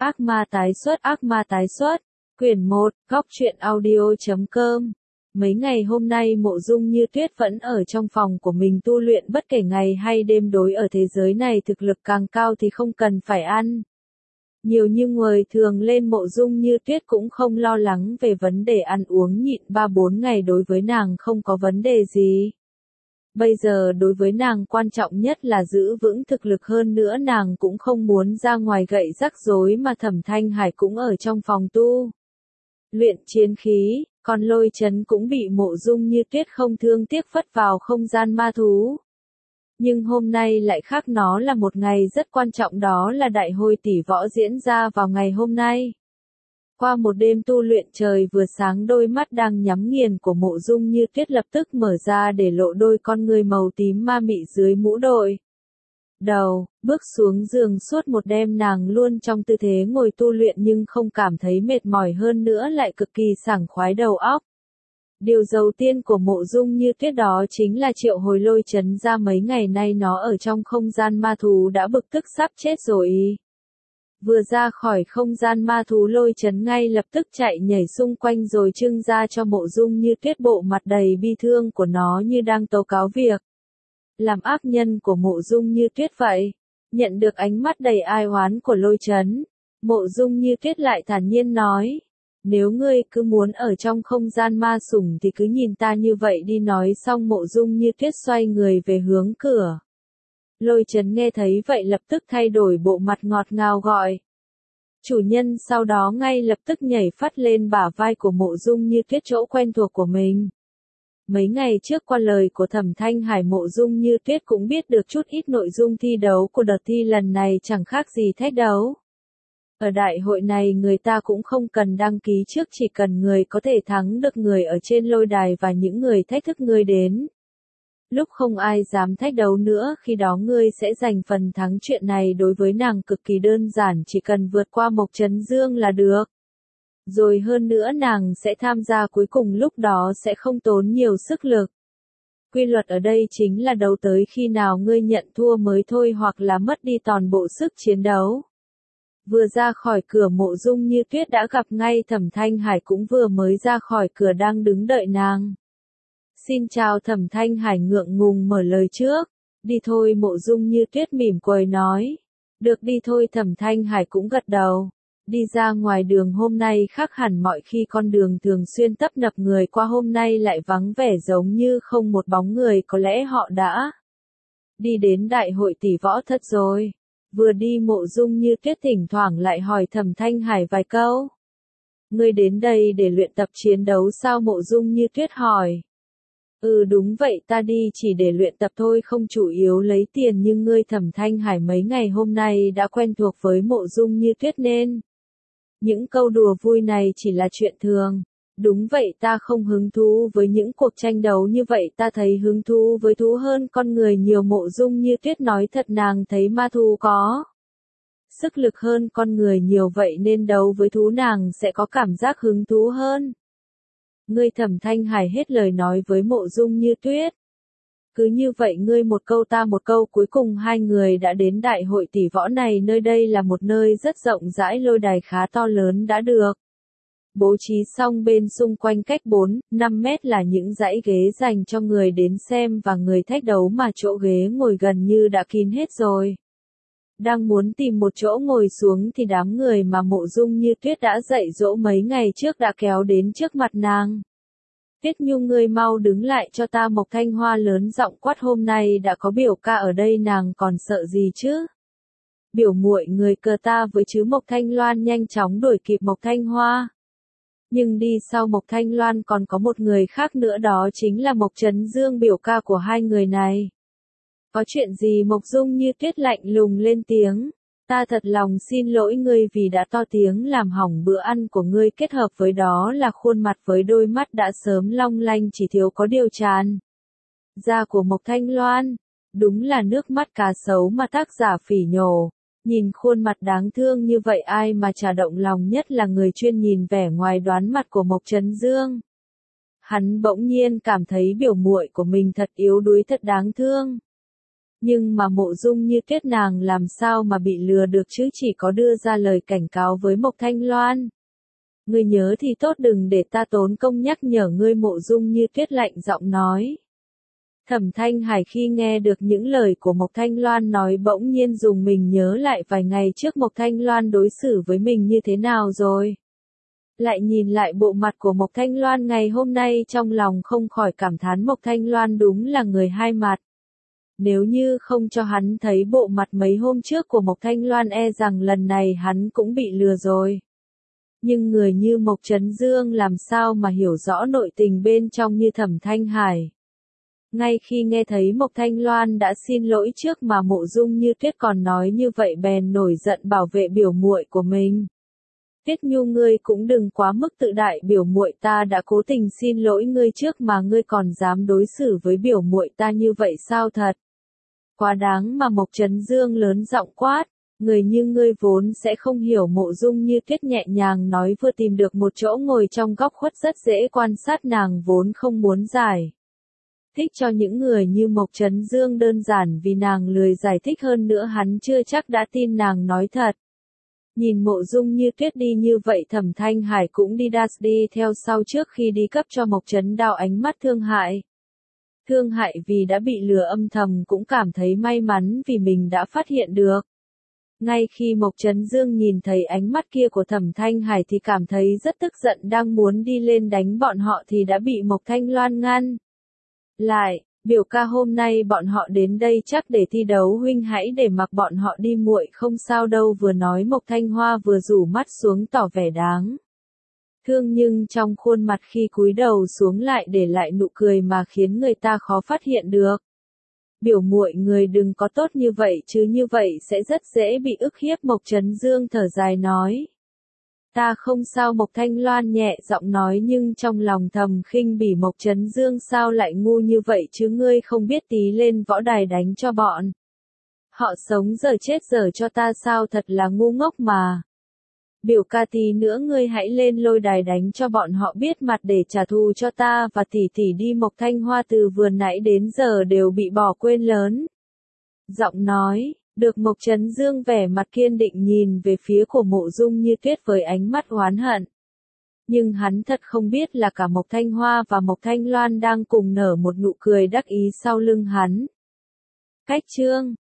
Ác ma tái xuất, quyển 1, góc truyện audio.com. Mấy ngày hôm nay Mộ Dung Như Tuyết vẫn ở trong phòng của mình tu luyện bất kể ngày hay đêm, đối ở thế giới này thực lực càng cao thì không cần phải ăn nhiều như người thường lên. Mộ Dung Như Tuyết cũng không lo lắng về vấn đề ăn uống, nhịn 3-4 ngày đối với nàng không có vấn đề gì. Bây giờ đối với nàng quan trọng nhất là giữ vững thực lực, hơn nữa nàng cũng không muốn ra ngoài gậy rắc rối, mà Thẩm Thanh Hải cũng ở trong phòng tu luyện chiến khí, còn Lôi Chấn cũng bị Mộ Dung Như Tuyết không thương tiếc vứt vào không gian ma thú. Nhưng hôm nay lại khác, nó là một ngày rất quan trọng, đó là đại hội tỷ võ diễn ra vào ngày hôm nay. Qua một đêm tu luyện, trời vừa sáng, đôi mắt đang nhắm nghiền của Mộ Dung Như Tuyết lập tức mở ra để lộ đôi con người màu tím ma mị dưới mũ đội đầu. Bước xuống giường, suốt một đêm nàng luôn trong tư thế ngồi tu luyện nhưng không cảm thấy mệt mỏi, hơn nữa lại cực kỳ sảng khoái đầu óc. Điều đầu tiên của Mộ Dung Như Tuyết đó chính là triệu hồi Lôi Chấn ra. Mấy ngày nay nó ở trong không gian ma thú đã bực tức sắp chết rồi. Vừa ra khỏi không gian ma thú, Lôi Chấn ngay lập tức chạy nhảy xung quanh rồi trưng ra cho Mộ Dung Như Tuyết bộ mặt đầy bi thương của nó, như đang tố cáo việc làm ác nhân của Mộ Dung Như Tuyết vậy. Nhận được ánh mắt đầy ai oán của Lôi Chấn, Mộ Dung Như Tuyết lại thản nhiên nói: nếu ngươi cứ muốn ở trong không gian ma sủng thì cứ nhìn ta như vậy đi. Nói xong Mộ Dung Như Tuyết xoay người về hướng cửa. Lôi Chấn nghe thấy vậy lập tức thay đổi bộ mặt ngọt ngào gọi chủ nhân, sau đó ngay lập tức nhảy phát lên bả vai của Mộ Dung Như Tuyết, chỗ quen thuộc của mình. Mấy ngày trước qua lời của Thẩm Thanh Hải, Mộ Dung Như Tuyết cũng biết được chút ít nội dung thi đấu của đợt thi lần này, chẳng khác gì thách đấu. Ở đại hội này người ta cũng không cần đăng ký trước, chỉ cần người có thể thắng được người ở trên lôi đài và những người thách thức ngươi đến lúc không ai dám thách đấu nữa, khi đó ngươi sẽ giành phần thắng. Chuyện này đối với nàng cực kỳ đơn giản, chỉ cần vượt qua Mộc Trấn Dương là được. Rồi hơn nữa nàng sẽ tham gia cuối cùng, lúc đó sẽ không tốn nhiều sức lực. Quy luật ở đây chính là đấu tới khi nào ngươi nhận thua mới thôi, hoặc là mất đi toàn bộ sức chiến đấu. Vừa ra khỏi cửa, Mộ Dung Như Tuyết đã gặp ngay Thẩm Thanh Hải, cũng vừa mới ra khỏi cửa đang đứng đợi nàng. Xin chào. Thẩm Thanh Hải ngượng ngùng mở lời trước. Đi thôi. Mộ Dung Như Tuyết mỉm cười nói. Được, đi thôi. Thẩm Thanh Hải cũng gật đầu. Đi ra ngoài đường hôm nay khác hẳn mọi khi, con đường thường xuyên tấp nập người qua hôm nay lại vắng vẻ giống như không một bóng người, có lẽ họ đã đi đến đại hội tỷ võ thất rồi. Vừa đi, Mộ Dung Như Tuyết thỉnh thoảng lại hỏi Thẩm Thanh Hải vài câu. Ngươi đến đây để luyện tập chiến đấu sao? Mộ Dung Như Tuyết hỏi. Ừ đúng vậy, ta đi chỉ để luyện tập thôi, không chủ yếu lấy tiền. Nhưng ngươi Thẩm Thanh Hải mấy ngày hôm nay đã quen thuộc với Mộ Dung Như Tuyết nên những câu đùa vui này chỉ là chuyện thường. Đúng vậy, ta không hứng thú với những cuộc tranh đấu như vậy, ta thấy hứng thú với thú hơn con người nhiều. Mộ Dung Như Tuyết nói thật, nàng thấy ma thú có sức lực hơn con người nhiều, vậy nên đấu với thú nàng sẽ có cảm giác hứng thú hơn. Ngươi Thẩm Thanh Hải hết lời nói với Mộ Dung Như Tuyết. Cứ như vậy, ngươi một câu ta một câu, cuối cùng hai người đã đến đại hội tỷ võ này. Nơi đây là một nơi rất rộng rãi, lôi đài khá to lớn đã được bố trí xong, bên xung quanh cách 4-5 mét là những dãy ghế dành cho người đến xem và người thách đấu, mà chỗ ghế ngồi gần như đã kín hết rồi. Đang muốn tìm một chỗ ngồi xuống thì đám người mà Mộ Dung Như Tuyết đã dạy dỗ mấy ngày trước đã kéo đến trước mặt nàng. Tuyết Nhung, ngươi mau đứng lại cho ta. Mộc Thanh Hoa lớn giọng quát, hôm nay đã có biểu ca ở đây nàng còn sợ gì chứ? Biểu muội người cờ ta với chứ. Mộc Thanh Loan nhanh chóng đuổi kịp Mộc Thanh Hoa. Nhưng đi sau Mộc Thanh Loan còn có một người khác nữa, đó chính là Mộc Trấn Dương, biểu ca của hai người này. Có chuyện gì? Mộc Dung Như Tuyết lạnh lùng lên tiếng. Ta thật lòng xin lỗi ngươi vì đã to tiếng làm hỏng bữa ăn của ngươi, kết hợp với đó là khuôn mặt với đôi mắt đã sớm long lanh, chỉ thiếu có điều tràn da của Mộc Thanh Loan. Đúng là nước mắt cá sấu mà tác giả phỉ nhổ. Nhìn khuôn mặt đáng thương như vậy ai mà chả động lòng, nhất là người chuyên nhìn vẻ ngoài đoán mặt của Mộc Trấn Dương. Hắn bỗng nhiên cảm thấy biểu muội của mình thật yếu đuối, thật đáng thương. Nhưng mà Mộ Dung Như Tuyết nàng làm sao mà bị lừa được chứ, chỉ có đưa ra lời cảnh cáo với Mộc Thanh Loan. Ngươi nhớ thì tốt, đừng để ta tốn công nhắc nhở ngươi, Mộ Dung Như Tuyết lạnh giọng nói. Thẩm Thanh Hải khi nghe được những lời của Mộc Thanh Loan nói bỗng nhiên dùng mình nhớ lại vài ngày trước Mộc Thanh Loan đối xử với mình như thế nào rồi. Lại nhìn lại bộ mặt của Mộc Thanh Loan ngày hôm nay, trong lòng không khỏi cảm thán Mộc Thanh Loan đúng là người hai mặt. Nếu như không cho hắn thấy bộ mặt mấy hôm trước của Mộc Thanh Loan, e rằng lần này hắn cũng bị lừa rồi. Nhưng người như Mộc Chấn Dương làm sao mà hiểu rõ nội tình bên trong như Thẩm Thanh Hải. Ngay khi nghe thấy Mộc Thanh Loan đã xin lỗi trước mà Mộ Dung Như Tuyết còn nói như vậy, bèn nổi giận bảo vệ biểu muội của mình. Tuyết Nhu, ngươi cũng đừng quá mức tự đại, biểu muội ta đã cố tình xin lỗi ngươi trước mà ngươi còn dám đối xử với biểu muội ta như vậy sao, thật quá đáng mà. Mộc Chấn Dương lớn giọng quát, người như ngươi vốn sẽ không hiểu. Mộ Dung Như Tuyết nhẹ nhàng nói, vừa tìm được một chỗ ngồi trong góc khuất rất dễ quan sát, nàng vốn không muốn giải thích cho những người như Mộc Chấn Dương, đơn giản vì nàng lười giải thích, hơn nữa hắn chưa chắc đã tin nàng nói thật. Nhìn Mộ Dung Như Tuyết đi như vậy, Thẩm Thanh Hải cũng đi theo sau trước khi đi cấp cho Mộc Chấn Đao ánh mắt thương hại. Thương hại vì đã bị lừa, âm thầm cũng cảm thấy may mắn vì mình đã phát hiện được. Ngay khi Mộc Chấn Dương nhìn thấy ánh mắt kia của Thẩm Thanh Hải thì cảm thấy rất tức giận, đang muốn đi lên đánh bọn họ thì đã bị Mộc Thanh Loan ngăn lại. Biểu ca, hôm nay bọn họ đến đây chắc để thi đấu, huynh hãy để mặc bọn họ đi, muội không sao đâu. Vừa nói Mộc Thanh Hoa vừa rủ mắt xuống tỏ vẻ đáng thương, nhưng trong khuôn mặt khi cúi đầu xuống lại để lại nụ cười mà khiến người ta khó phát hiện được. Biểu muội người đừng có tốt như vậy chứ, như vậy sẽ rất dễ bị ức hiếp. Mộc Chấn Dương thở dài nói. Ta không sao, Mộc Thanh Loan nhẹ giọng nói, nhưng trong lòng thầm khinh bỉ Mộc Chấn Dương sao lại ngu như vậy chứ, ngươi không biết tí lên võ đài đánh cho bọn họ sống giờ chết giờ cho ta sao, thật là ngu ngốc mà. Biểu ca, tí nữa ngươi hãy lên lôi đài đánh cho bọn họ biết mặt để trả thù cho ta và tỷ tỷ đi. Mộc Thanh Hoa từ vừa nãy đến giờ đều bị bỏ quên lớn giọng nói. Được. Mộc Chấn Dương vẻ mặt kiên định nhìn về phía của Mộ Dung Như Tuyết với ánh mắt oán hận. Nhưng hắn thật không biết là cả Mộc Thanh Hoa và Mộc Thanh Loan đang cùng nở một nụ cười đắc ý sau lưng hắn. Cách chương